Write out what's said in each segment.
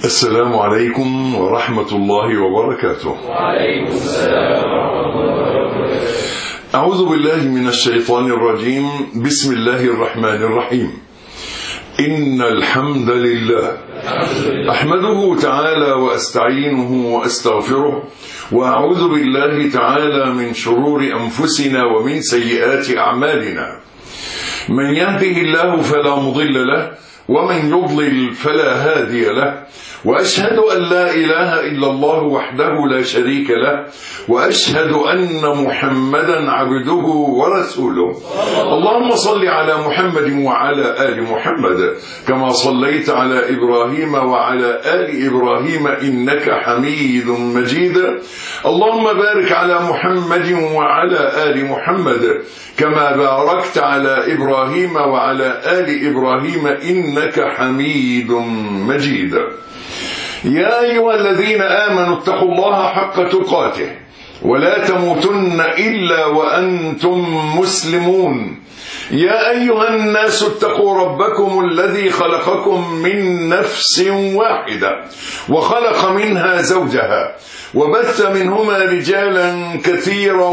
السلام عليكم ورحمة الله وبركاته. وعليكم السلام ورحمة الله وبركاته. أعوذ بالله من الشيطان الرجيم. بسم الله الرحمن الرحيم. إن الحمد لله أحمده تعالى وأستعينه وأستغفره، وأعوذ بالله تعالى من شرور أنفسنا ومن سيئات أعمالنا. من يهده الله فلا مضل له، ومن يضلل فلا هادي له، وأشهد أن لا إله إلا الله وحده لا شريك له، وأشهد أن محمدا عبده ورسوله. اللهم صل على محمد وعلى آل محمد كما صليت على إبراهيم وعلى آل إبراهيم إنك حميد مجيد. اللهم بارك على محمد وعلى آل محمد كما باركت على إبراهيم وعلى آل إبراهيم إنك حميد مجيد. يا أيها الذين آمنوا اتقوا الله حق تقاته ولا تموتن إلا وأنتم مسلمون. يا أيها الناس اتقوا ربكم الذي خلقكم من نفس واحدة وخلق منها زوجها وبث منهما رجالا كثيرا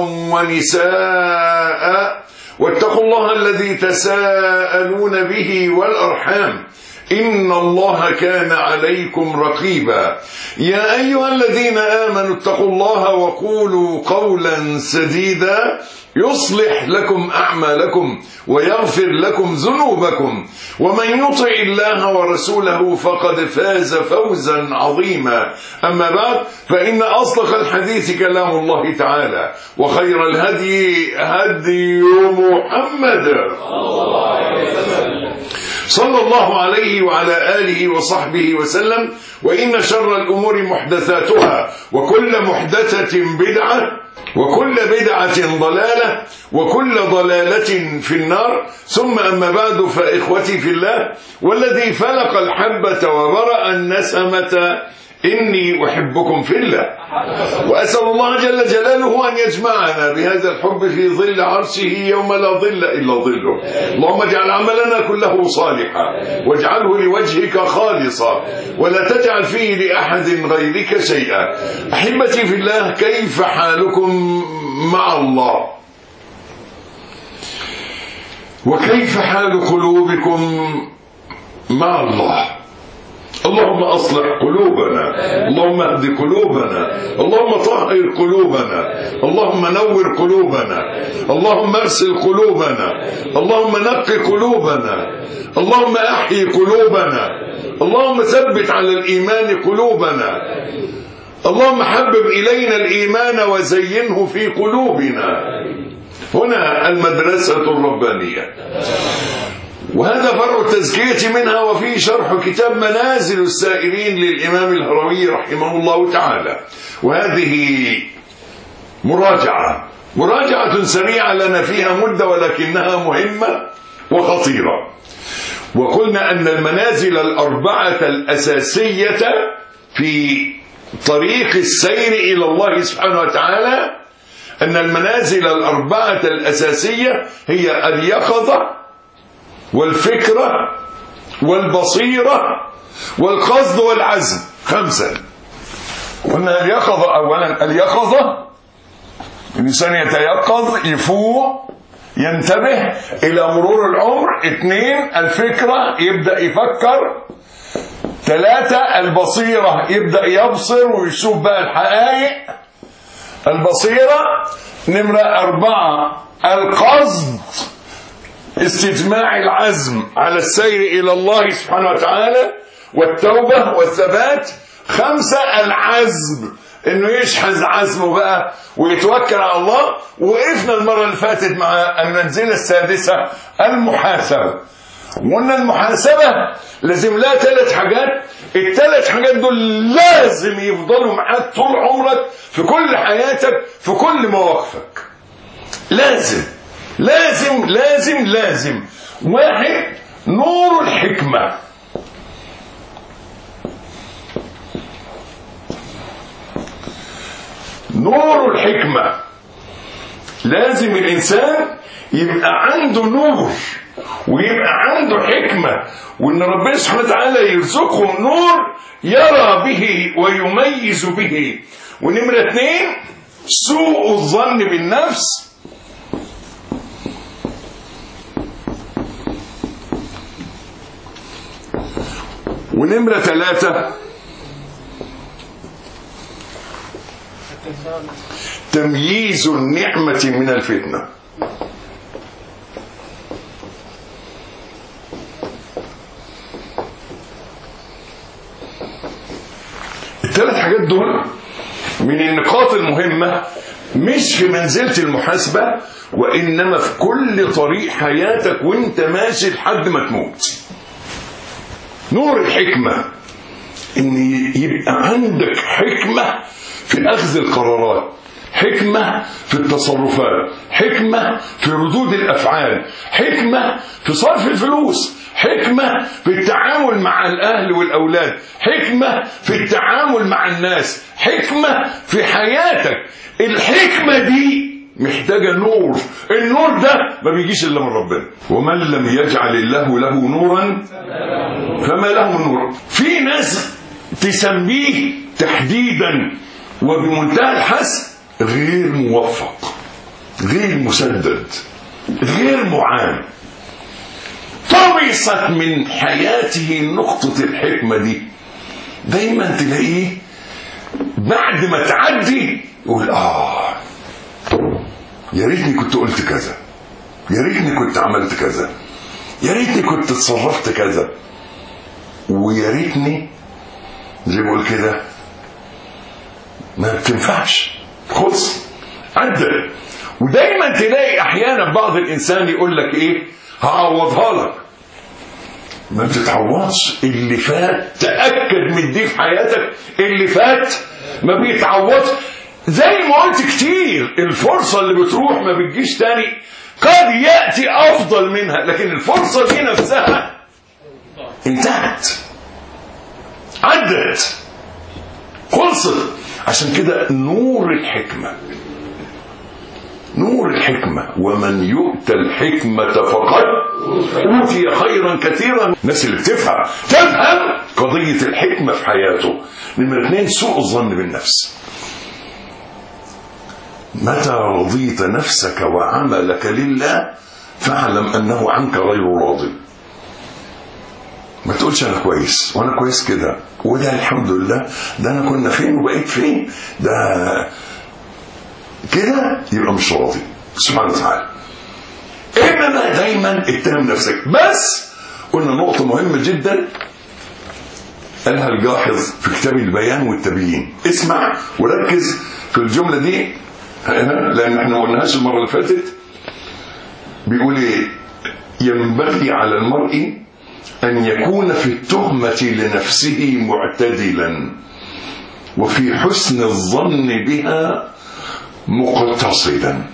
ونساء، واتقوا الله الذي تساءلون به والأرحام إن الله كان عليكم رقيبا. يا أيها الذين آمنوا اتقوا الله وقولوا قولا سديدا يصلح لكم أعمالكم ويغفر لكم ذنوبكم، ومن يطع الله ورسوله فقد فاز فوزا عظيما. أما بعد، فإن أصدق الحديث كلام الله تعالى، وخير الهدي هدي محمد صلى الله عليه وعلى آله وصحبه وسلم. وإن شر الأمور محدثاتها، وكل محدثة بدعة، وكل بدعة ضلالة، وكل ضلالة في النار. ثم أما بعد، فإخوتي في الله، والذي فلق الحبة وبرأ النسمة إني أحبكم في الله، وأسأل الله جل جلاله أن يجمعنا بهذا الحب في ظل عرشه يوم لا ظل إلا ظله. اللهم اجعل عملنا كله صالحا، واجعله لوجهك خالصا، ولا تجعل فيه لأحد غيرك شيئا. أحبتي في الله، كيف حالكم مع الله؟ وكيف حال قلوبكم مع الله؟ اللهم أصلح قلوبنا، اللهم اهد قلوبنا، اللهم طهر قلوبنا، اللهم نور قلوبنا، اللهم اغسل قلوبنا، اللهم نقي قلوبنا، اللهم احيي قلوبنا، اللهم ثبت على الإيمان قلوبنا، اللهم حبب إلينا الإيمان وزينه في قلوبنا. هنا المدرسة الربانية، وهذا فرع التزكية منها، وفيه شرح كتاب منازل السائرين للإمام الهروي رحمه الله تعالى. وهذه مراجعة سريعة لنا فيها مدة، ولكنها مهمة وخطيرة. وقلنا أن المنازل الأربعة الأساسية في طريق السير إلى الله سبحانه وتعالى، أن المنازل الأربعة الأساسية هي اليقظة والفكرة والبصيرة والقصد والعزم. 5. قلنا اليقظة، أولا اليقظة، الإنسان يتيقظ، يفوق، ينتبه إلى مرور العمر. 2 الفكرة، يبدأ يفكر. 3 البصيرة، يبدأ يبصر ويشوف بقى الحقائق. البصيرة. 4 القصد، استجماع العزم على السير إلى الله سبحانه وتعالى والتوبة والثبات. 5 العزم، انه يشحذ عزمه بقى ويتوكل على الله. وقفنا المرة اللي فاتت مع المنزلة السادسة، المحاسبة. وقلنا المحاسبة لازم لها 3 حاجات. ال3 حاجات دول لازم يفضلوا معاك طول عمرك، في كل حياتك، في كل مواقفك. لازم لازم لازم لازم. 1 نور الحكمة. نور الحكمة، لازم الإنسان يبقى عنده نور ويبقى عنده حكمة، وإن ربنا سبحانه وتعالى يرزقه نور يرى به ويميز به. ونمرة 2 سوء الظن بالنفس. ونمرة 3 تمييز النعمة من الفتنة. الثلاث حاجات دول من النقاط المهمة، مش في منزلة المحاسبة، وإنما في كل طريق حياتك وانت ماشي لحد ما تموت. نور الحكمة ان يبقى عندك حكمة في اخذ القرارات، حكمة في التصرفات، حكمة في ردود الافعال، حكمة في صرف الفلوس، حكمة في التعامل مع الاهل والاولاد، حكمة في التعامل مع الناس، حكمة في حياتك. الحكمة دي محتاجة نور. النور ده ما بيجيش الا من ربنا. ومن لم يجعل الله له نورا فما له من نور. في ناس تسميه تحديدا وبمنتهى الحسم غير موفق، غير مسدد، غير معان. طمست من حياته نقطة الحكمة دي. دايما تلاقيه بعد ما تعدي يقول يا ريتني كنت قلت كذا، يا ريتني كنت عملت كذا، يا ريتني كنت اتصرفت كذا، ويا ريتني زي ما بقول كده ما بتنفعش خلص عدل. ودايما تلاقي احيانا بعض الانسان يقول لك ايه هعوضها لك. ما بتتعوضش. اللي فات تأكد من دي في حياتك، اللي فات ما بيتعوضش. زي ما قلت كتير، الفرصة اللي بتروح ما بتجيش تاني، قد يأتي أفضل منها، لكن الفرصة دي نفسها انتهت، عدت، خلصت. عشان كده نور الحكمة، نور الحكمة، ومن يؤت الحكمة فقد أوتي خيرا كثيرا. الناس اللي تفهم قضية الحكمة في حياته. نمرة 2 سوء الظن بالنفس. متى رضيت نفسك وعملك لله فاعلم أنه عنك غير راض. ما تقولش أنا كويس وأنا كويس كده وده الحمد لله، ده أنا كنا فين وبقيت فين، ده كده يبقى مش راضي سبحانه وتعالى. إنما دايما اتهم نفسك. بس قلنا نقطة مهمة جدا قالها الجاحظ في كتاب البيان والتبيين. اسمع وركز في الجملة دي لأن احنا ما قلناهاش المرة اللي فاتت. بيقول ايه؟ ينبغي على المرء أن يكون في التهمة لنفسه معتدلا وفي حسن الظن بها مقتصدا.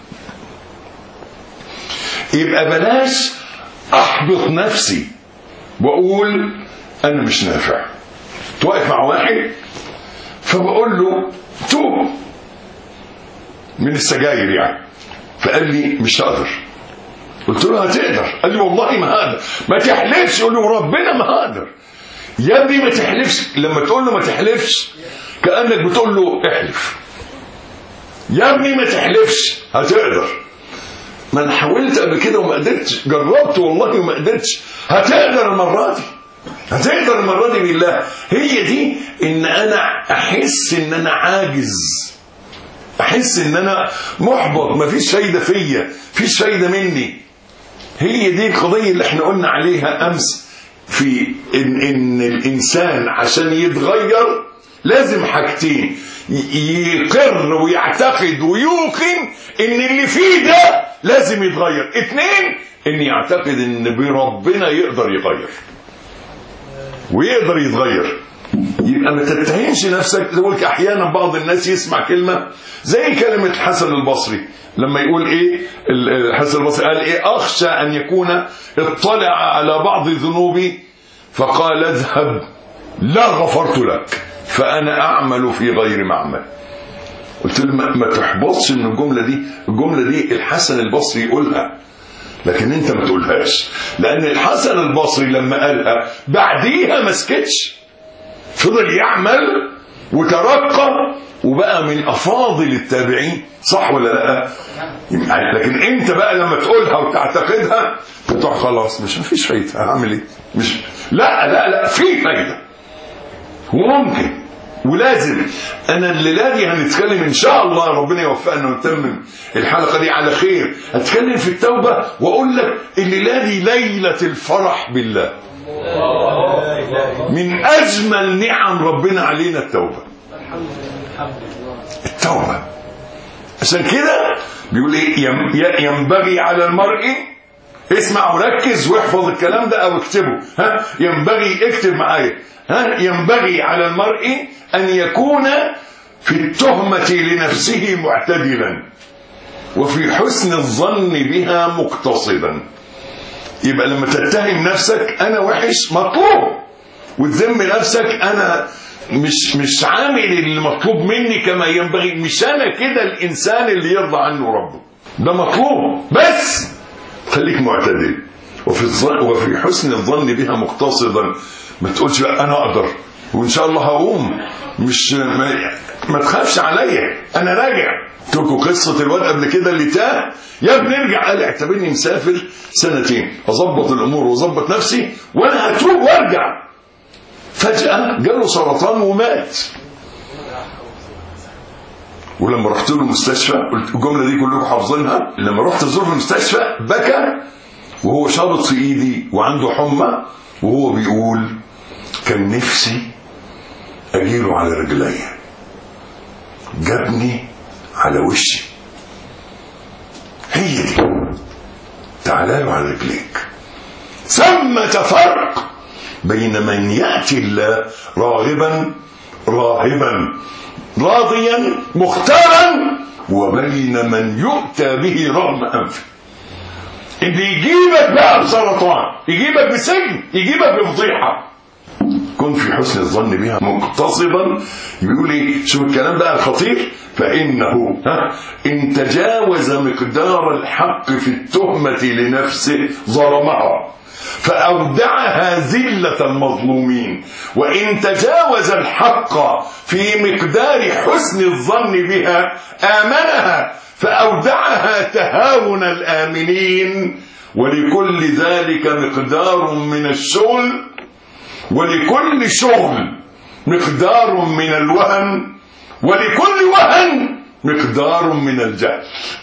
يبقى بلاش أحبط نفسي وأقول أنا مش نافع. توقف مع واحد فبقول له توب من السجاير يعني، فقال لي مش هقدر. قلت له هتقدر. قال لي والله ما هقدر. ما تحلفش. قول له ربنا ما هقدر. يا ابني ما تحلفش. لما تقول له ما تحلفش كأنك بتقول له احلف. يا ابني ما تحلفش هتقدر. ما انا حاولت قبل كده وما قدرتش، جربت والله وما قدرتش. هتقدر المرة دي، هتقدر المرة دي بالله. هي دي ان انا احس ان انا عاجز، احس ان انا محبط، مفيش فايدة فيا، مفيش فايدة مني. هي دي القضية اللي احنا قلنا عليها امس في ان الانسان عشان يتغير لازم حاجتين: يقر ويعتقد ويوقن ان اللي فيه ده لازم يتغير. 2 ان يعتقد ان بربنا يقدر يغير ويقدر يتغير. يبقى ما تتهمش نفسك. تقولك احيانا بعض الناس يسمع كلمة زي كلمة الحسن البصري لما يقول ايه، الحسن البصري قال ايه: اخشى ان يكون اطلع على بعض ذنوبي فقال اذهب لا غفرت لك فانا اعمل في غير معمل. قلت له ما تحبطش ان الجملة دي الحسن البصري يقولها، لكن انت ما تقولهاش، لان الحسن البصري لما قالها بعديها ما سكتش، فضل يعمل وترقى وبقى من افاضل التابعين. صح ولا لا؟ لكن انت بقى لما تقولها وتعتقدها بتروح خلاص مش مفيش فايده، هعمل ايه؟ مش لا في فايده وممكن ولازم. انا الليله دي هنتكلم ان شاء الله، ربنا يوفقنا ونتمم الحلقه دي على خير، هتكلم في التوبه واقول لك الليله دي ليله الفرح بالله. من اجمل نعم ربنا علينا التوبه. التوبه عشان كده بيقول ايه؟ ينبغي على المرء، اسمع وركز واحفظ الكلام ده او اكتبه، ينبغي، اكتب معايا، ينبغي على المرء أن يكون في التهمة لنفسه معتدلا وفي حسن الظن بها مقتصدا. يبقى لما تتهم نفسك أنا وحش مطلوب، وتذم نفسك أنا مش عامل اللي مطلوب مني كما ينبغي، مش أنا كده الإنسان اللي يرضى عنه ربه، ده مطلوب، بس خليك معتدل وفي حسن الظن بها مقتصدا. ما تقولش بقى انا اقدر وان شاء الله هقوم، مش ما تخافش عليا انا راجع. تركوا قصه الواد قبل كده اللي تاه، يا ابني ارجع، قال اعتبرني مسافر 2 سنين اظبط الامور واظبط نفسي وانا هتوب وارجع. فجاه جاله سرطان ومات. ولما رحت له المستشفى، قلت الجمله دي كلكم حافظينها، لما رحت ازور المستشفى بكى وهو شابط في ايدي وعنده حمى، وهو بيقول كان نفسي اجيله على رجليا، جابني على وشي. هي دي، تعالى له على رجليك. ثمة فرق بين من يأتي الله راغبا راهبا راضيا مختارا وبين من يؤتى به رغم أنفه. اللي يجيبك بقى بسرطان، يجيبك بسجن، يجيبك بفضيحة، كن في حسن الظن بها مقتصدا. يقول ايه؟ شوف الكلام بقى الخطير، فإنه إن تجاوز مقدار الحق في التهمة لنفسه ظلمها فأودعها ذلة المظلومين، وإن تجاوز الحق في مقدار حسن الظن بها آمنها فأودعها تهاون الآمنين. ولكل ذلك مقدار من الشغل، ولكل شغل مقدار من الوهن، ولكل وهن مقدار من الجهل.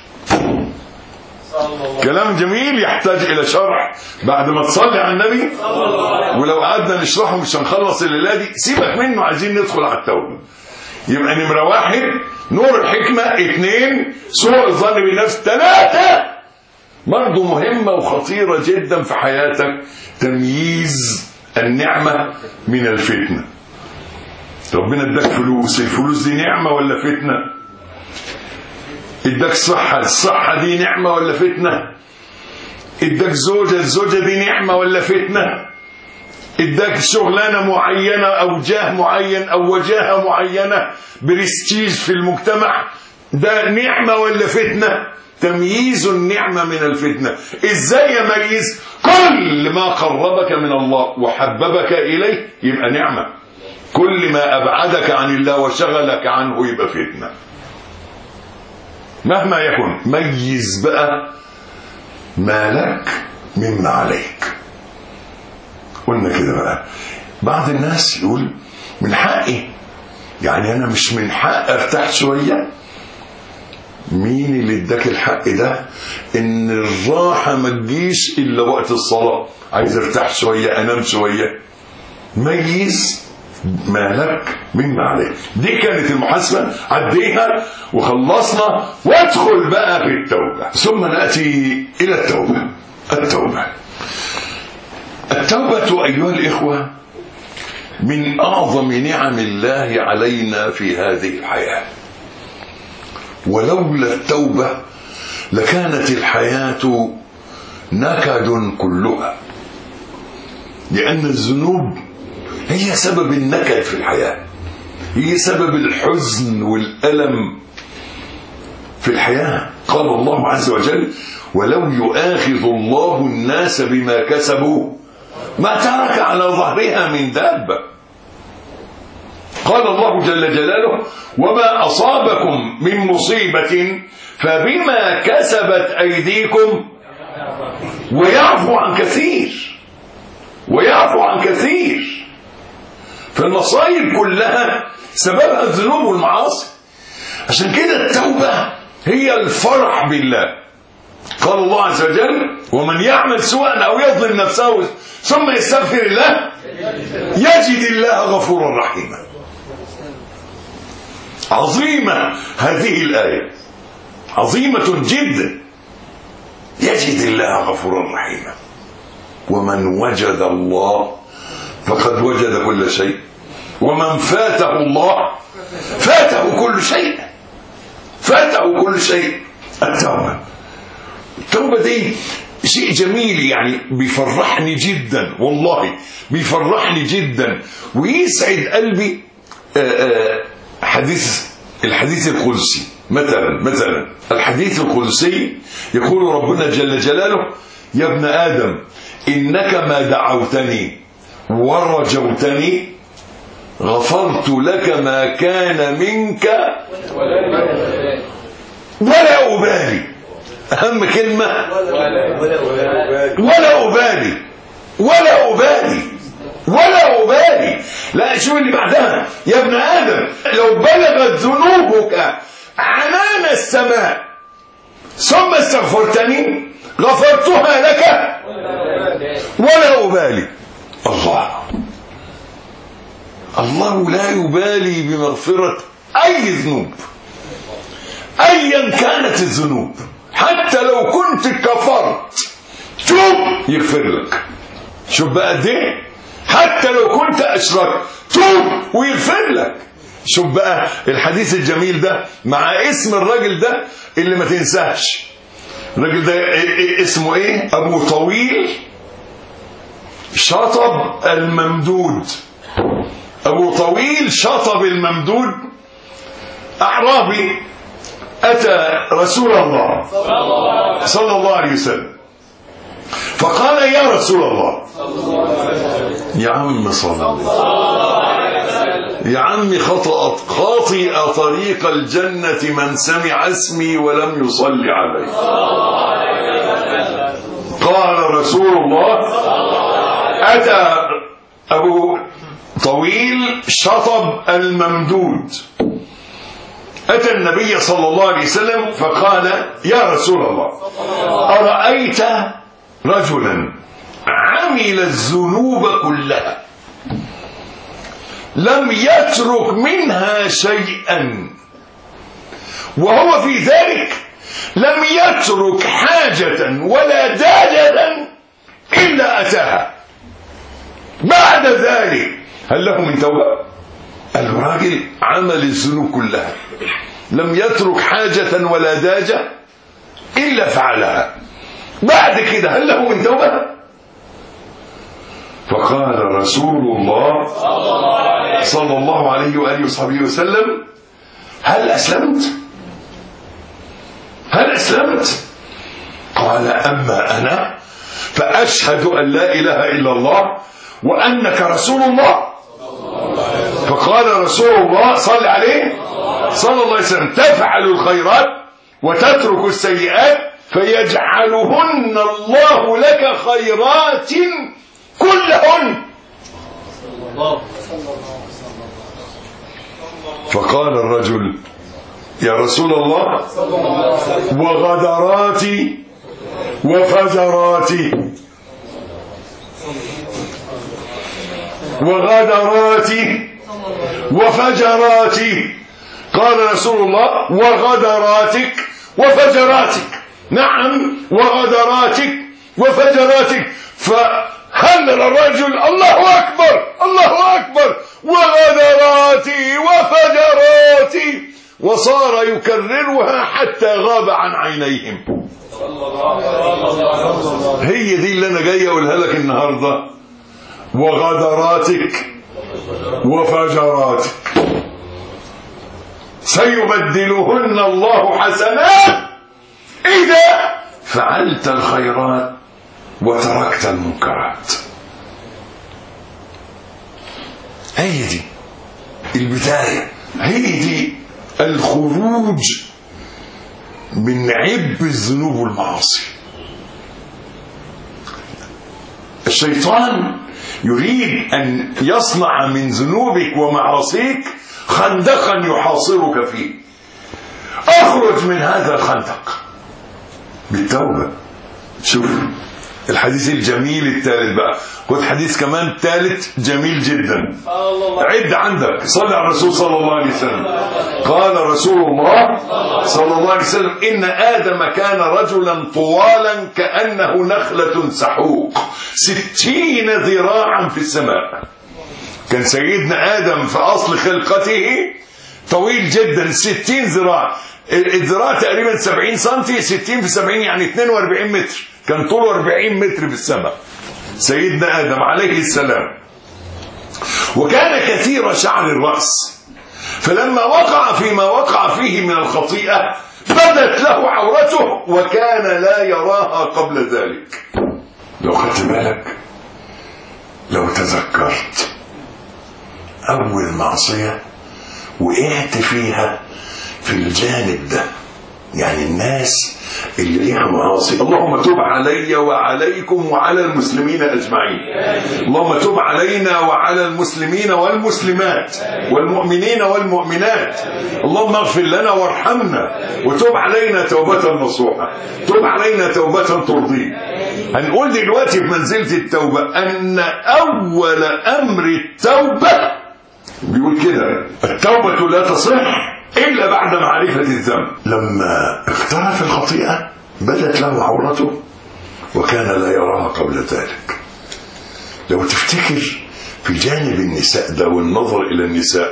كلام جميل يحتاج إلى شرح بعد ما تصلي على النبي، ولو قعدنا نشرحه مش هنخلص الليلة دي، سيبك منه، عايزين ندخل على التوبة. يبقى نمرة 1 نور الحكمة، 2 سوء الظن بالنفس، 3 برضه مهمة وخطيرة جدا في حياتك، تمييز النعمة من الفتنة. ربنا اداك فلوس، الفلوس دي نعمة ولا فتنة؟ اداك صحة، الصحة دي نعمة ولا فتنة؟ اداك زوجة، الزوجة دي نعمة ولا فتنة؟ اداك شغلانة معينة او جاه معين او وجاهة معينة، برستيج في المجتمع، ده نعمة ولا فتنة؟ تمييز النعمة من الفتنة. ازاي يميز؟ كل ما قربك من الله وحببك اليه يبقى نعمة، كل ما ابعدك عن الله وشغلك عنه يبقى فتنة. مهما يكن، ميز بقى ما لك مما عليك. قلنا كده بقى، بعض الناس يقول من حقي، يعني انا مش من حق ارتاح شوية؟ مين اللي اداك الحق ده؟ ان الراحة ما تجيش الا وقت الصلاة، عايز ارتاح شوية، انام شوية. ميز ما لك مما عليك. دي كانت المحاسبة، عديها وخلصنا، وادخل بقى في التوبة. ثم نأتي الى التوبة. التوبة أيها الإخوة من أعظم نعم الله علينا في هذه الحياة، ولولا التوبة لكانت الحياة نكد كلها، لأن الذنوب هي سبب النكد في الحياة، هي سبب الحزن والألم. في الحياة. قال الله عز وجل: ولو يؤاخذ الله الناس بما كسبوا ما ترك على ظهرها من دابة. قال الله جل جلاله: وما أصابكم من مصيبة فبما كسبت أيديكم ويعفو عن كثير، ويعفو عن كثير. فالمصائب كلها سببها الذنوب والمعاصي. عشان كده التوبة هي الفرح بالله. قال الله عز وجل: ومن يعمل سوءا أو يظلم نفسه ثم يستغفر الله يجد الله غفورا رحيما. عظيمة هذه الآية، عظيمة جدا. يجد الله غفورا رحيما. ومن وجد الله فقد وجد كل شيء، ومن فاته الله فاته كل شيء، فاته كل شيء. التوبة دي شيء جميل، يعني بيفرحني جدا، والله بيفرحني جدا ويسعد قلبي. الحديث القدسي مثلا الحديث القدسي يقول ربنا جل جلاله: يا ابن آدم إنك ما دعوتني ورجوتني غفرت لك ما كان منك ولا أبالي. أهم كلمة ولا أبالي، ولا أبالي، ولا أبالي. لا، شو اللي بعدها؟ يا ابن آدم لو بلغت ذنوبك عنان السماء ثم استغفرتني غفرتها لك ولا أبالي. الله لا يبالي بمغفرة أي ذنوب أيا كانت الذنوب. حتى لو كنت كفرت توب يغفر لك. شوف بقى قد ايه. حتى لو كنت أشركت توب ويغفر لك. شوف بقى الحديث الجميل ده مع اسم الراجل ده اللي ما تنساش. الراجل ده اسمه ايه؟ أبو طويل شطب الممدود. أبو طويل شطب الممدود أعرابي أتى رسول الله صلى الله عليه وسلم فقال: يا رسول الله. يا عم صلى الله، يا عم خاطئ طريق الجنة من سمع اسمي ولم يصلي علي. قال رسول الله: أتى أبو طويل شطب الممدود أتى النبي صلى الله عليه وسلم فقال: يا رسول الله، أرأيت رجلا عمل الذنوب كلها لم يترك منها شيئا، وهو في ذلك لم يترك حاجة ولا داجة إلا أتاها، بعد ذلك هل له من توبة؟ الراجل عمل الذنوب كلها لم يترك حاجة ولا داجة إلا فعلها، بعد كده هل له من توبة؟ فقال رسول الله صلى الله عليه وآله وصحبه وسلم: هل أسلمت؟ هل أسلمت؟ قال: أما أنا فأشهد أن لا إله إلا الله وأنك رسول الله. فقال رسول الله صلى عليه صلى الله عليه وسلم: تفعل الخيرات وتترك السيئات فيجعلهن الله لك خيرات كلهن. فقال الرجل: يا رسول الله، وغدراتي وفجراتي، وغدراتي وفجراتي. قال رسول الله: وغدراتك وفجراتك. نعم، وغدراتك وفجراتك. فهلل الرجل: الله أكبر، الله أكبر، وغدراتي وفجراتي، وصار يكررها حتى غاب عن عينيهم. هي دي اللي أنا جاي أقولها لك النهاردة: وغدراتك وفجراتك. سيبدلهن الله حسنات إذا فعلت الخيرات وتركت المنكرات. هي دي البداية، هي دي الخروج من عبء الذنوب والمعاصي. الشيطان يريد أن يصنع من ذنوبك ومعاصيك خندقا يحاصرك فيه. اخرج من هذا الخندق بالتوبة. شوف الحديث الجميل الثالث بقى، خد حديث كمان ثالث جميل جدا، عد عندك. صلى على الرسول صلى الله عليه وسلم. قال رسول الله صلى الله عليه وسلم: إن آدم كان رجلا طوالا كأنه نخلة سحوق 60 ذراعا في السماء. كان سيدنا آدم في أصل خلقته طويل جدا 60 ذراع. الذراع تقريبا 70 سنتي، 60 في 70 يعني 42 متر. كان طوله 40 متر في السماء سيدنا آدم عليه السلام. وكان كثير شعر الرأس، فلما وقع فيما وقع فيه من الخطيئة بدت له عورته وكان لا يراها قبل ذلك. لو خدت بالك، لو تذكرت أول معصية وقعت فيها في الجانب ده، يعني الناس اللي ليها معاصي، اللهم تب علي وعليكم وعلى المسلمين أجمعين. اللهم تب علينا وعلى المسلمين والمسلمات والمؤمنين والمؤمنات. اللهم اغفر لنا وارحمنا وتب علينا توبة نصوحة، تب علينا توبة ترضيك. هنقول دلوقتي في منزلة التوبة أن أول أمر التوبة بيقول كده: التوبة لا تصح إلا بعد معرفة الذنب. لما اقترف الخطيئة بدت له عورته وكان لا يراها قبل ذلك. لو تفتكر في جانب النساء ده والنظر إلى النساء،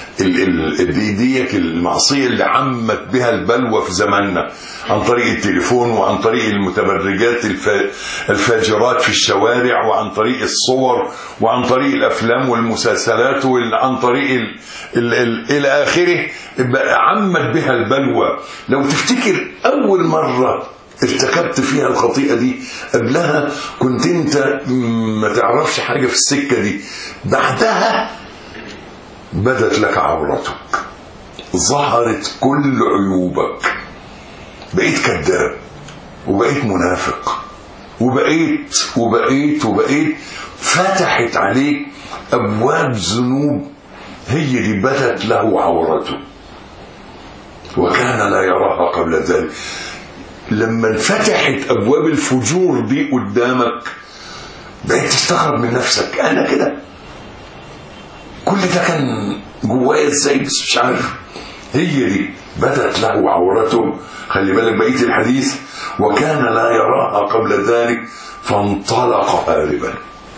ديك المعصية اللي عمت بها البلوى في زماننا عن طريق التليفون وعن طريق المتبرجات الفاجرات في الشوارع وعن طريق الصور وعن طريق الأفلام والمسلسلات وعن طريق إلى آخره، عمت بها البلوى. لو تفتكر أول مرة ارتكبت فيها الخطيئة دي، قبلها كنت انت ما تعرفش حاجة في السكة دي، بعدها بدت لك عورتك، ظهرت كل عيوبك، بقيت كذاب وبقيت منافق وبقيت فتحت عليك أبواب ذنوب، هي دي بدت له عورته وكان لا يراها قبل ذلك. لما انفتحت أبواب الفجور دي قدامك بقيت تستغرب من نفسك، أنا كده كل ده كان جوايا ازاي بس مش عارف. هي دي بدت له عورته. خلي بالك بقية الحديث: وكان لا يراها قبل ذلك فانطلق هاربا.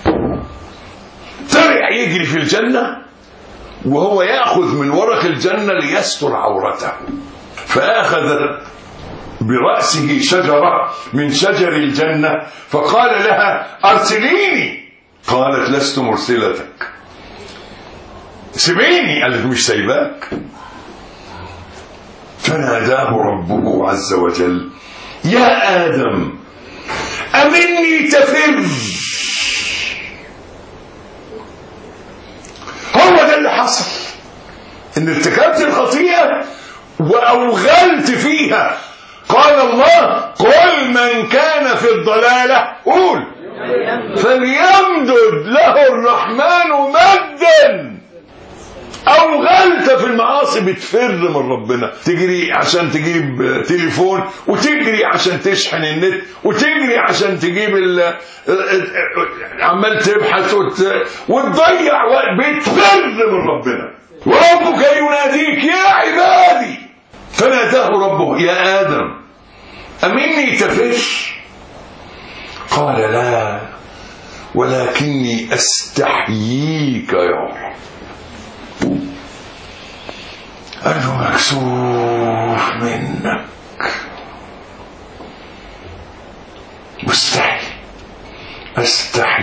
طلع يجري في الجنة وهو يأخذ من ورق الجنة ليستر عورته، فأخذ برأسه شجرة من شجر الجنة فقال لها: أرسليني. قالت: لست مرسلتك. سيبيني. قالت: مش سايباك. فناداه ربه عز وجل: يا آدم أمني تفر. هو ده اللي حصل، ان ارتكبت الخطيئة وأوغلت فيها. قال الله: قل من كان في الضلالة قول فليمدد له الرحمن مدا. أوغلت في المعاصي، بتفر من ربنا، تجري عشان تجيب تليفون، وتجري عشان تشحن النت، وتجري عشان تجيب عمال تبحث وتضيع وقت، بتفر من ربنا. وربك يناديك: يا عبادي. فناداه ربه: يا آدم أمني تفر. قال: لا ولكني أستحييك يا رب. قال له: مكسوف منك، مستحي،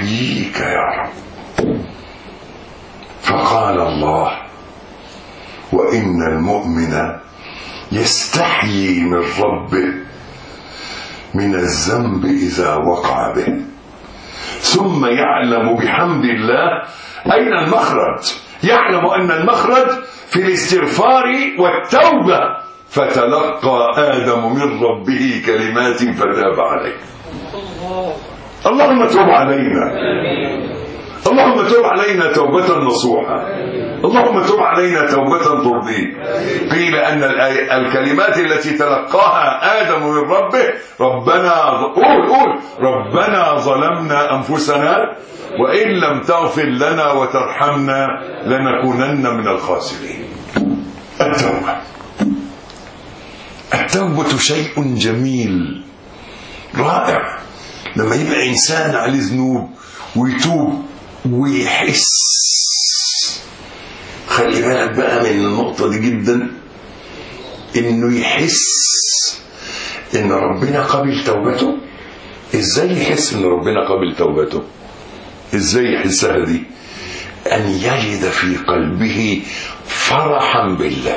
أستحييك يا رب. فقال الله: وإن المؤمن يستحيي من ربه من الذنب إذا وقع به، ثم يعلم بحمد الله أين المخرج. يعلم أن المخرج في الاستغفار والتوبة، فتلقى آدم من ربه كلمات فتاب عليه. اللهم تب علينا، اللهم تب علينا توبة نصوحة، اللهم تب علينا توبة ترضيك. قيل أن الكلمات التي تلقاها آدم من ربه ربنا ظلمنا أنفسنا وإن لم تغفر لنا وترحمنا لنكونن من الخاسرين. التوبة شيء جميل رائع. لما يبقى إنسان عليه ذنوب ويتوب ويحس، خلي بالك بقى من النقطة دي جدا، إنه يحس إن ربنا قبل توبته. إزاي يحس إن ربنا قبل توبته؟ إزاي يحسها دي؟ أن يجد في قلبه فرحا بالله،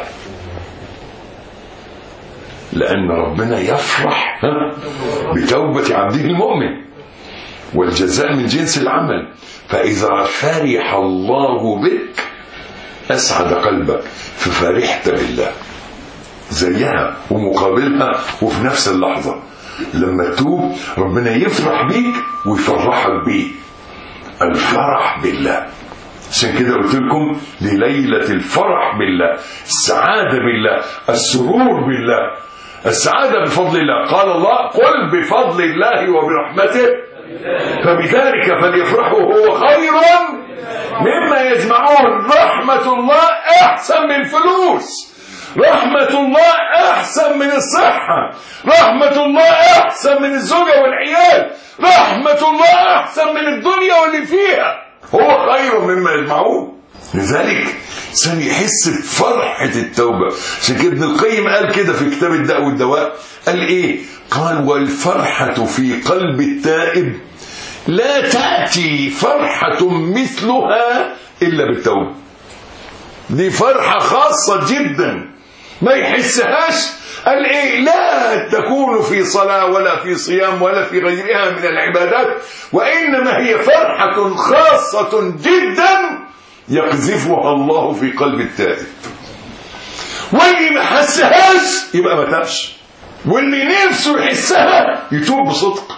لأن ربنا يفرح بتوبة عبده المؤمن، والجزاء من جنس العمل. فإذا فرح الله بك أسعد قلبك، ففرحت بالله. زيها ومقابلها وفي نفس اللحظة لما تتوب ربنا يفرح بيك ويفرحك بيه. الفرح بالله. عشان كده قلت لكم دي ليلة الفرح بالله، السعادة بالله، السرور بالله، السعادة بفضل الله. قال الله: قل بفضل الله وبرحمته فبذلك فليفرحوا هو خير مما يجمعون. رحمة الله أحسن من الفلوس، رحمة الله أحسن من الصحة، رحمة الله أحسن من الزوجة والعيال، رحمة الله أحسن من الدنيا واللي فيها، هو خير مما يجمعون. لذلك سيحس بفرحة التوبة. عشان كده ابن القيم قال كده في كتاب الداء والدواء، قال إيه؟ قال: والفرحة في قلب التائب لا تأتي فرحة مثلها إلا بالتوبة. دي فرحة خاصة جدا ما يحسهاش. قال إيه؟ لا تكون في صلاة ولا في صيام ولا في غيرها من العبادات، وإنما هي فرحة خاصة جدا يقذفها الله في قلب التائب. واللي ما حسهاش يبقى ما تابش، واللي نفسه يحسها يتوب بصدق،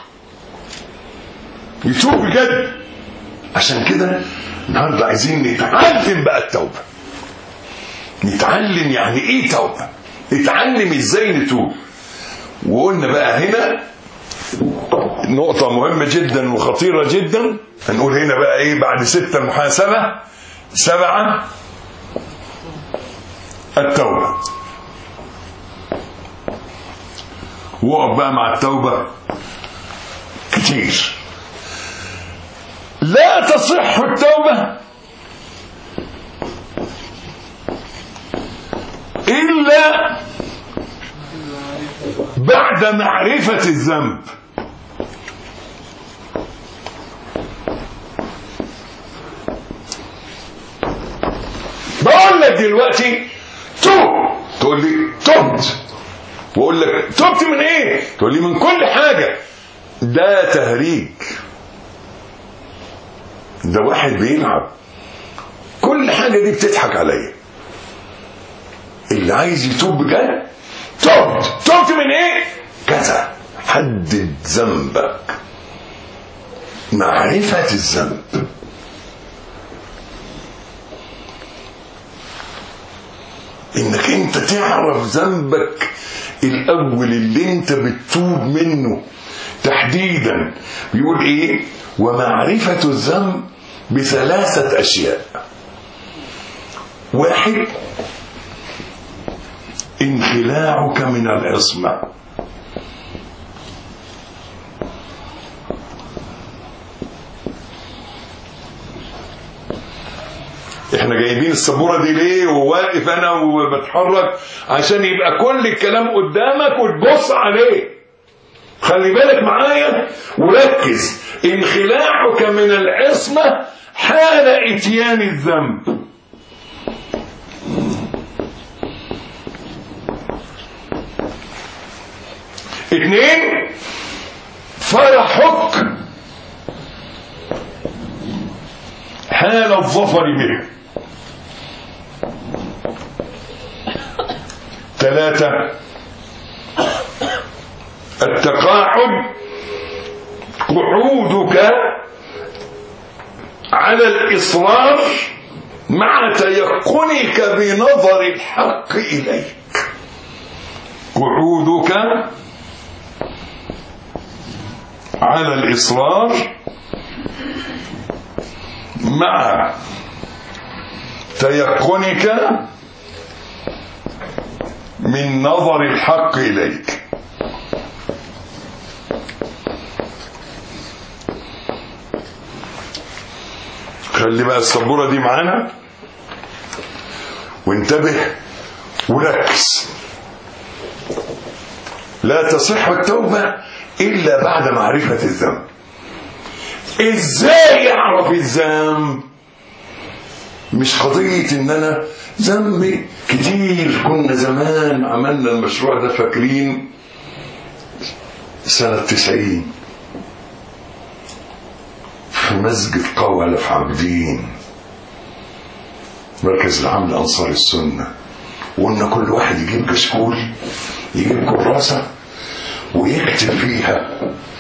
يتوب بجد. عشان كده النهارده عايزين نتعلم بقى التوبة، نتعلم يعني ايه توبة، نتعلم ازاي نتوب. وقلنا بقى هنا نقطة مهمة جدا وخطيرة جدا. هنقول هنا بقى ايه بعد 6 المحاسبة، 7 التوبة. وقف بقى مع التوبة كتير. لا تصح التوبة إلا بعد معرفة الذنب. بقول لك دلوقتي توب، تقول لي تبت، واقول لك تبت من ايه؟ تقول لي من كل حاجة. ده تهريج، ده واحد بيلعب. كل حاجة دي بتضحك عليا. اللي عايز يتوب بجد تبت من ايه؟ كذا. حدد ذنبك، معرفة الذنب. انك انت تعرف ذنبك الاول اللي انت بتتوب منه تحديدا. بيقول ايه؟ ومعرفة الذنب ب3 أشياء. 1 انخلاعك من العصمة. احنا جايبين السبورة دي ليه وواقف انا وبتحرك؟ عشان يبقى كل الكلام قدامك وتبص عليه. خلي بالك معايا وركز. انخلاعك من العصمة حال اتيان الذنب. 2 فرحك حال الظفر به. 3 التقاعد قعودك على الإصرار مع تيقنك بنظر الحق إليك. قعودك على الإصرار مع تيقنك من نظر الحق إليك. خلي بقى السبورة دي معانا وانتبه وركز. لا تصح التوبة إلا بعد معرفة الذنب. إزاي أعرف الذنب؟ مش قضية إن أنا ذنبي كتير. كنا زمان عملنا المشروع ده، فاكرين سنة 90 في مسجد قولة في عابدين، مركز العام لأنصار السنة. وقلنا كل واحد يجيب كشكول، يجيب كراسة ويكتب فيها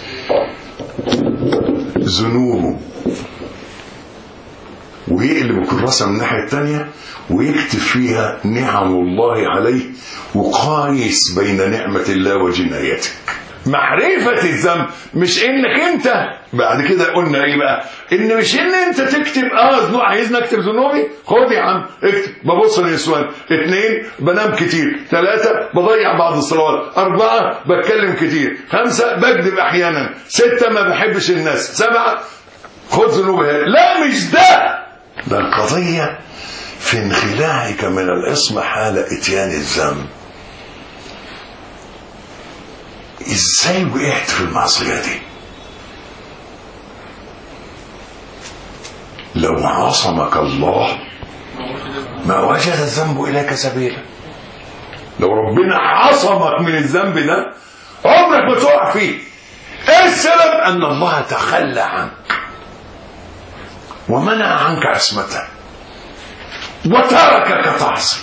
ذنوبه، ويقلب الكراسة من الناحية التانية ويكتب فيها نعم الله عليه، وقايس بين نعمة الله وجنايتك. معرفة الذنب مش انك انت بعد كده قلنا ايه بقى، ان مش ان انت تكتب ذنوب، عايزني اكتب ذنوبي، خد يا عم اكتب. ببص للنسوان. 2 بنام كتير. 3 بضيع بعض الصلوات. 4 بتكلم كتير. 5 بكذب احيانا. 6 ما بحبش الناس. 7 خد ذنوبي. لا مش ده القضية في انخلاعك من العصمة حال اتيان الذنب. ازاي وقعت في المعصية دي؟ لو عصمك الله ما وجد الذنب إليك سبيلا. لو ربنا عصمك من الذنب ده عمرك ما تقع فيه. ايه السبب؟ ان الله تخلى عنك ومنع عنك عصمته وتركك تعصي.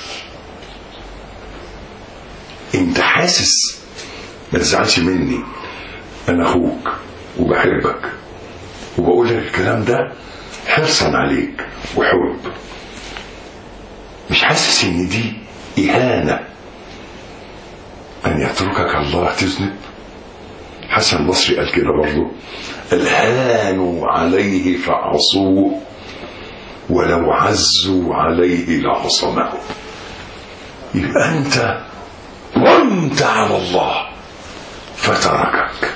انت حاسس، ما تزعلش مني، انا اخوك وبحبك وبقول لك الكلام ده حرصا عليك وحب. مش حاسس ان دي اهانه ان يتركك الله تذنب؟ حسن البصري قال كده برضه، الهانوا عليه فعصوه ولو عزوا عليه لعصمه. يبقى انت وانت على الله فتركك.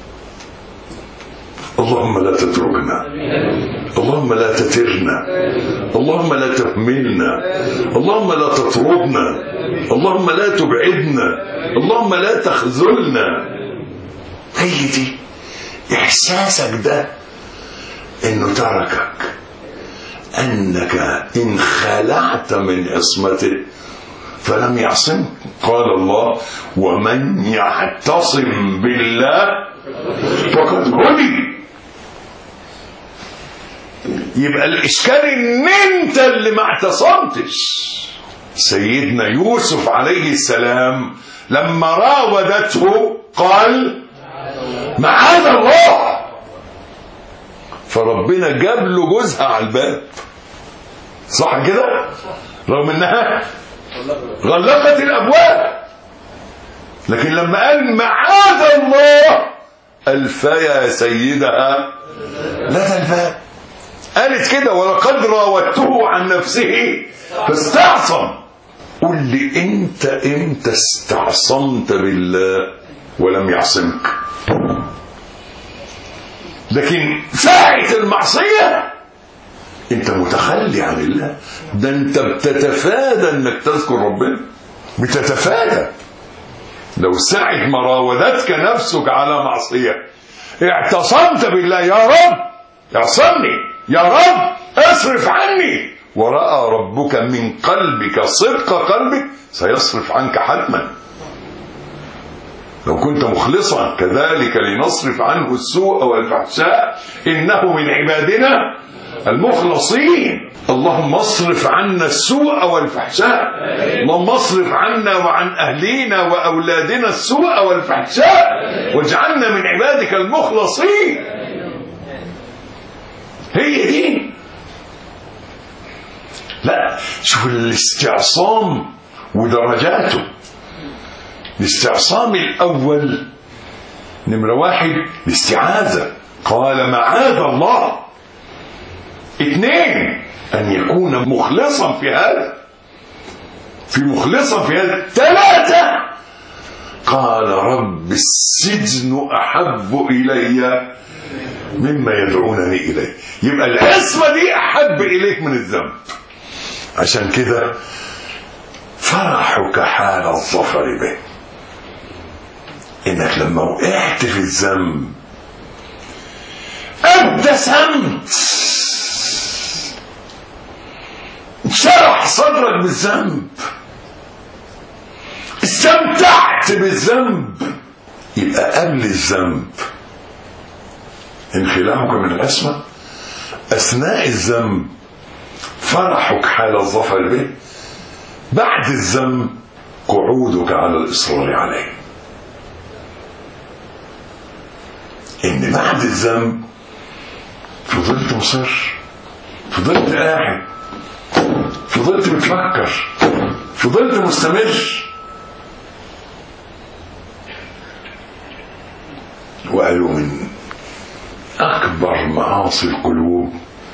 اللهم لا تتركنا، اللهم لا تترنا، اللهم لا تهملنا، اللهم لا تطردنا، اللهم لا تبعدنا، اللهم لا تخذلنا. هي دي احساسك ده انه تركك، انك ان خلعت من عصمته فلم يعصم. قال الله ومن يعتصم بالله فقد هدي. يبقى الاشكال ان انت اللي ما اعتصمتش. سيدنا يوسف عليه السلام لما راودته قال معاذ الله، فربنا جاب له جوزها على الباب، صح كده؟ رغم انها غلقت الابواب، لكن لما قال معاذ الله قال فيا سيدها لدى الباب. قالت كده ولقد راودته عن نفسه فاستعصم. قل لي انت امتى استعصمت بالله ولم يعصمك؟ لكن ساعة المعصية انت متخلي عن الله. ده انت بتتفادى انك تذكر ربنا، بتتفادى. لو ساعة ما راودتك نفسك على معصية اعتصمت بالله، يا رب اعصمني، يا رب اصرف عني، ورأى ربك من قلبك صدق قلبك سيصرف عنك حتما. لو كنت مخلصا كذلك لنصرف عنه السوء والفحشاء إنه من عبادنا المخلصين. اللهم اصرف عنا السوء والفحشاء، اللهم اصرف عنا وعن أهلينا وأولادنا السوء والفحشاء واجعلنا من عبادك المخلصين. هي دي. لا، شوف الاستعصام ودرجاته. الاستعصام الأول نمرة 1 الاستعاذة، قال معاذ الله. 2 أن يكون مخلصا في هذا، مخلصا في هذا. 3 قال رب السجن أحب إلي مما يدعونني إليه. يبقى العصمة دي أحب إليك من الذنب. عشان كده فرحك حال الظفر به، إنك لما وقعت في الذنب ابتسمت، شرح صدرك بالذنب، استمتعت بالذنب. يبقى قبل الذنب انخلاعك من العصمة، أثناء الذنب فرحك حال الظفر به، بعد الذنب قعودك على الإصرار عليه. إن بعد الذنب فضلت مصر، فضلت قاعد، فضلت بتفكر، فضلت مستمر. وقالوا من أكبر معاصي القلوب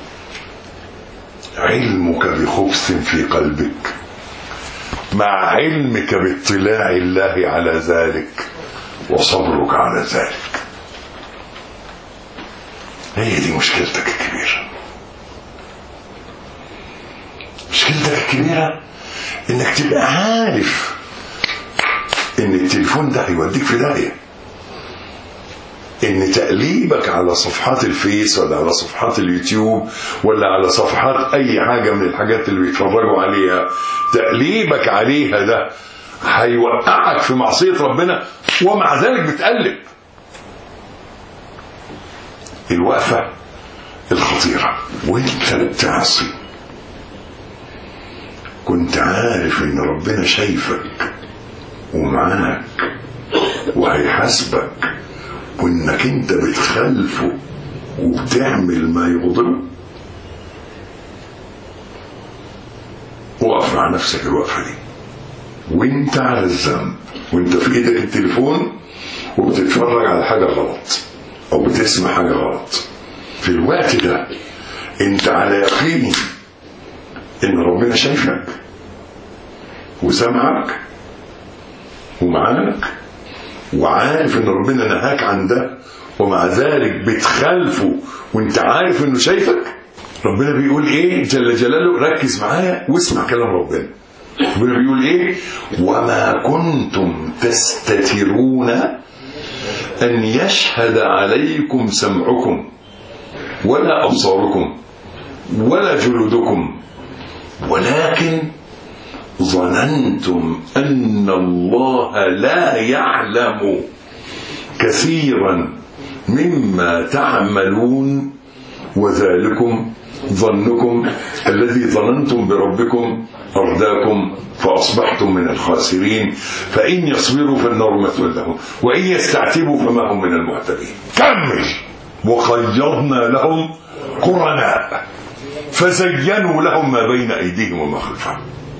علمك بخبث في قلبك مع علمك باطلاع الله على ذلك وصبرك على ذلك. هي دي مشكلتك الكبيرة. مشكلتك الكبيرة انك تبقى عارف ان التليفون ده هيوديك في داهية، ان تقليبك على صفحات الفيس ولا على صفحات اليوتيوب ولا على صفحات اي حاجة من الحاجات اللي بيتفرجوا عليها، تقليبك عليها ده هيوقعك في معصية ربنا، ومع ذلك بتقلب. الوقفة الخطيرة وانت بتعصي كنت عارف ان ربنا شايفك ومعاك وهيحاسبك، وانك انت بتخالفه وبتعمل ما يغضبه، وقف مع نفسك الوقفة دي وانت على الذنب، وانت في ايدك التليفون وبتتفرج على حاجة غلط او بتسمع حاجة غلط. في الوقت ده انت على يقين ان ربنا شايفك وسمعك ومعاك، وعارف ان ربنا نهاك عن ده، ومع ذلك بتخالفه وانت عارف انه شايفك. ربنا بيقول ايه جل جلاله؟ ركز معايا واسمع كلام ربنا. ربنا بيقول ايه؟ وما كنتم تستترون ان يشهد عليكم سمعكم ولا أبصاركم ولا جلودكم ولكن ظننتم أن الله لا يعلم كثيرا مما تعملون وذلكم ظنكم الذي ظننتم بربكم أرداكم فأصبحتم من الخاسرين فإن يصبروا فالنار مثوى لهم وإن يستعتبوا فما هم من المعتبين. كمل. وقيضنا لهم قرناء فزينوا لهم ما بين أيديهم وما خلفهم.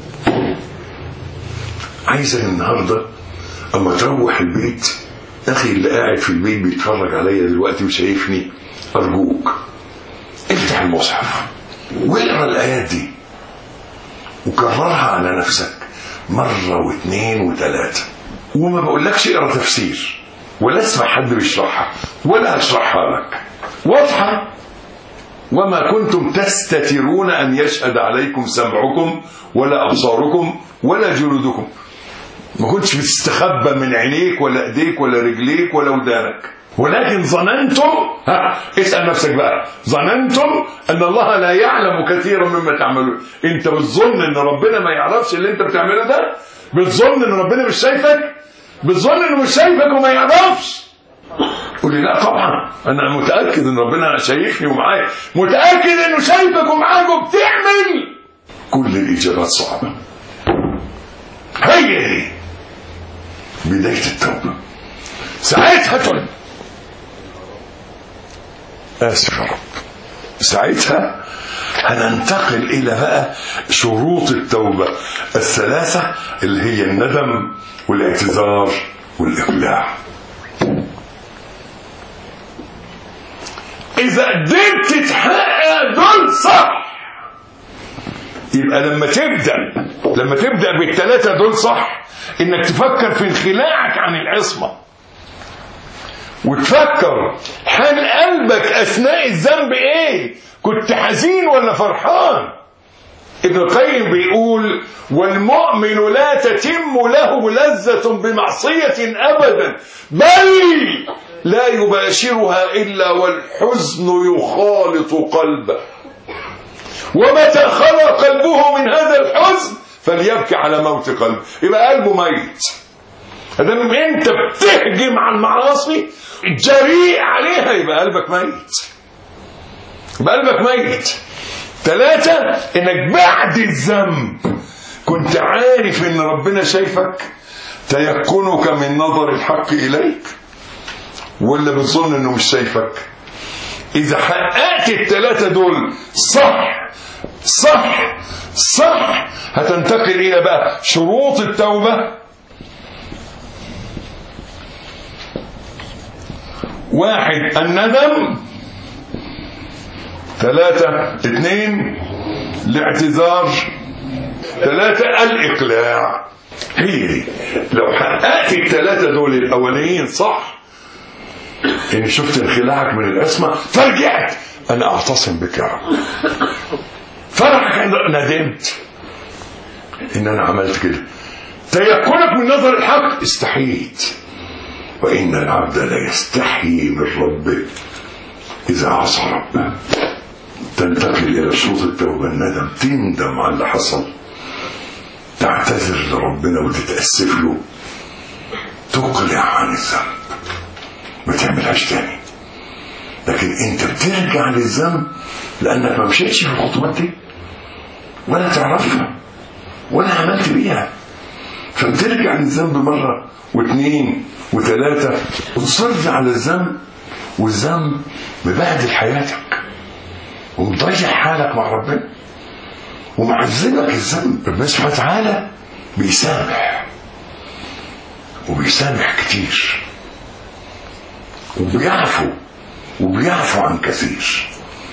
عايزك النهاردة أما تروح البيت، أخي اللي قاعد في البيت بيتفرج عليا دلوقتي وشايفني، أرجوك افتح المصحف واقرأ الآيات دي وكررها على نفسك مرة واثنين وثلاثة. وما بقولكش اقرأ تفسير ولا اسمع حد بيشرحها ولا هشرحها لك، واضحة. وما كنتم تستترون أن يشهد عليكم سمعكم ولا أبصاركم ولا جلودكم. ما كنتش بتستخبى من عينيك ولا ايديك ولا رجليك ولا ودانك، ولكن ظننتم، اسأل نفسك بقى، ظننتم أن الله لا يعلم كثيرا مما تعملون. انت بتظن ان ربنا ما يعرفش اللي انت بتعمله ده؟ بتظن ان ربنا مش شايفك؟ بتظن انه مش شايفك وما يعرفش. قول لي لا طبعا انا متاكد ان ربنا شايفني ومعايا، متاكد انه شايفك ومعاك وبتعمل. كل الاجابات صعبه. هي دي بدايه التوبه. ساعتها تقول اسف يا رب. ساعتها هننتقل الى بقى شروط التوبه الثلاثه اللي هي الندم والاعتذار والاقلاع. إذا قدرت تحقق دول صح، يبقى لما تبدأ بالثلاثة دول صح، إنك تفكر في انخلاعك عن العصمة، وتفكر حال قلبك أثناء الذنب إيه، كنت حزين ولا فرحان. ابن القيم بيقول: والمؤمن لا تتم له لذة بمعصية أبدا، بل لا يباشرها إلا والحزن يخالط قلبه، ومتى خلى قلبه من هذا الحزن فليبكي على موت قلبه. يبقى قلبه ميت. أدام أنت بتهجم على المعاصي جريء عليها، يبقى قلبك ميت. 3 إنك بعد الذنب كنت عارف إن ربنا شايفك، تيقنك من نظر الحق إليك، ولا بتظن إنه مش شايفك؟ إذا حققت ال3 دول صح هتنتقل إلى بقى شروط التوبة. 1 الندم، 2 الاعتذار، 3 الإقلاع. هي دي. لو حققت ال3 دول الأولين صح، إن شفت انخلاعك من العصمة فرجعت، أنا أعتصم بك يا رب. فرحك ندمت إن أنا عملت كده. تيقنك من نظر الحق، استحيت. وإن العبد لا يستحي من ربه إذا عصى ربه. تنتقل إلى شروط التوبة الندم، تندم على اللي حصل، تعتذر لربنا وتتأسف له، تقلع عن الذنب، ما تعملهاش تاني. لكن انت بترجع للذنب لأنك ما مشيتش في الخطوات دي، ولا تعرفها ولا عملت بيها، فبترجع للذنب مرة و2 و3 وتصر على الذنب، والذنب مبهدل حياتك ومضيع حالك مع ربنا ومعذبك الذنب. ربنا سبحانه وتعالى بيسامح كتير، وبيعفو عن كثير،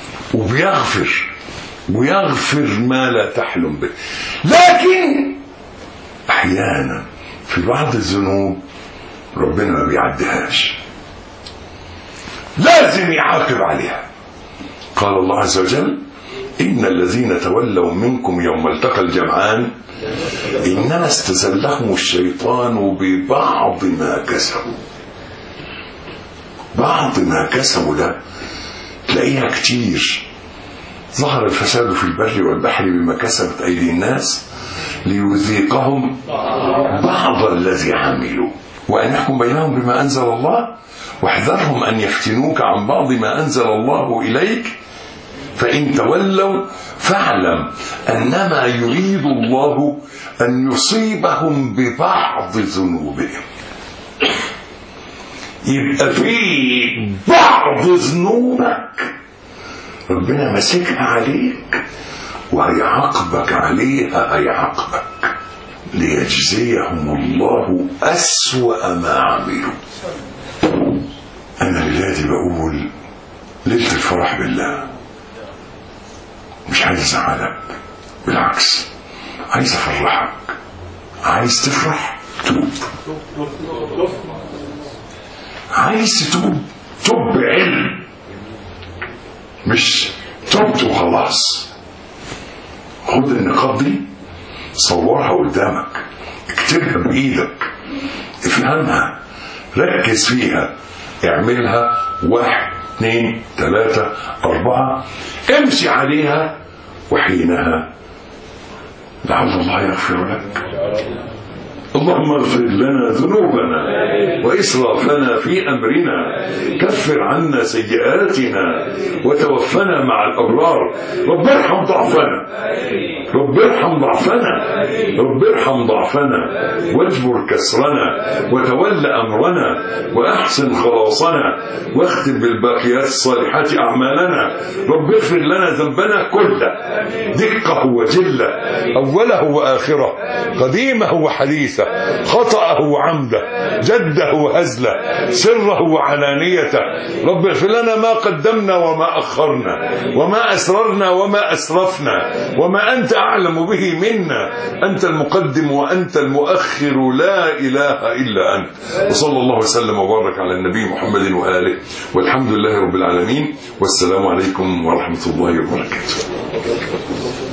ويغفر ما لا تحلم به. لكن احيانا في بعض الذنوب ربنا ما بيعديهاش، لازم يعاقب عليها. قال الله عز وجل: إن الذين تولوا منكم يوم التقى الجمعان إنما استزلهم الشيطان ببعض ما كسبوا. بعض ما كسبوا ده تلاقيها كتير. ظهر الفساد في البر والبحر بما كسبت أيدي الناس ليذيقهم بعض الذي عملوا وأن يحكم بينهم بما أنزل الله واحذرهم أن يفتنوك عن بعض ما أنزل الله إليك فإن تولوا فاعلم أنما يريد الله أن يصيبهم ببعض ذنوبهم. يبقى في بعض ذنوبك ربنا مسكها عليك وهيعاقبك عليها، هيعاقبك ليجزيهم الله أسوأ ما عملوا. أنا لله بقول ليلة الفرح بالله، مش عايز أزعلك، بالعكس عايز أفرحك. عايز تفرح توب، عايز تتوب توب بعلم، مش توبت وخلاص. خد النقاط دي صورها قدامك، اكتبها بإيدك، افهمها، ركز فيها، اعملها 1 2 3 4 امشي عليها، وحينها لعل الله يغفر لك. اللهم اغفر لنا ذنوبنا وإسرافنا في أمرنا، كفر عنا سيئاتنا وتوفنا مع الأبرار. رب ارحم ضعفنا، رب ارحم ضعفنا، رب ارحم ضعفنا واجبر كسرنا وتول أمرنا وأحسن خلاصنا واختم بالباقيات الصالحات أعمالنا. رب اغفر لنا ذنبنا كله، دقه وجله، أوله وآخره، قديمه وحديثه، خطأه وعمده، جده وهزله، سره وعلانيته. رب اغفر لنا ما قدمنا وما أخرنا وما أسررنا وما أسرفنا وما أنت أعلم به منا. أنت المقدم وأنت المؤخر، لا إله إلا أنت. وصلى الله وسلم وبارك على النبي محمد وآله، والحمد لله رب العالمين، والسلام عليكم ورحمة الله وبركاته.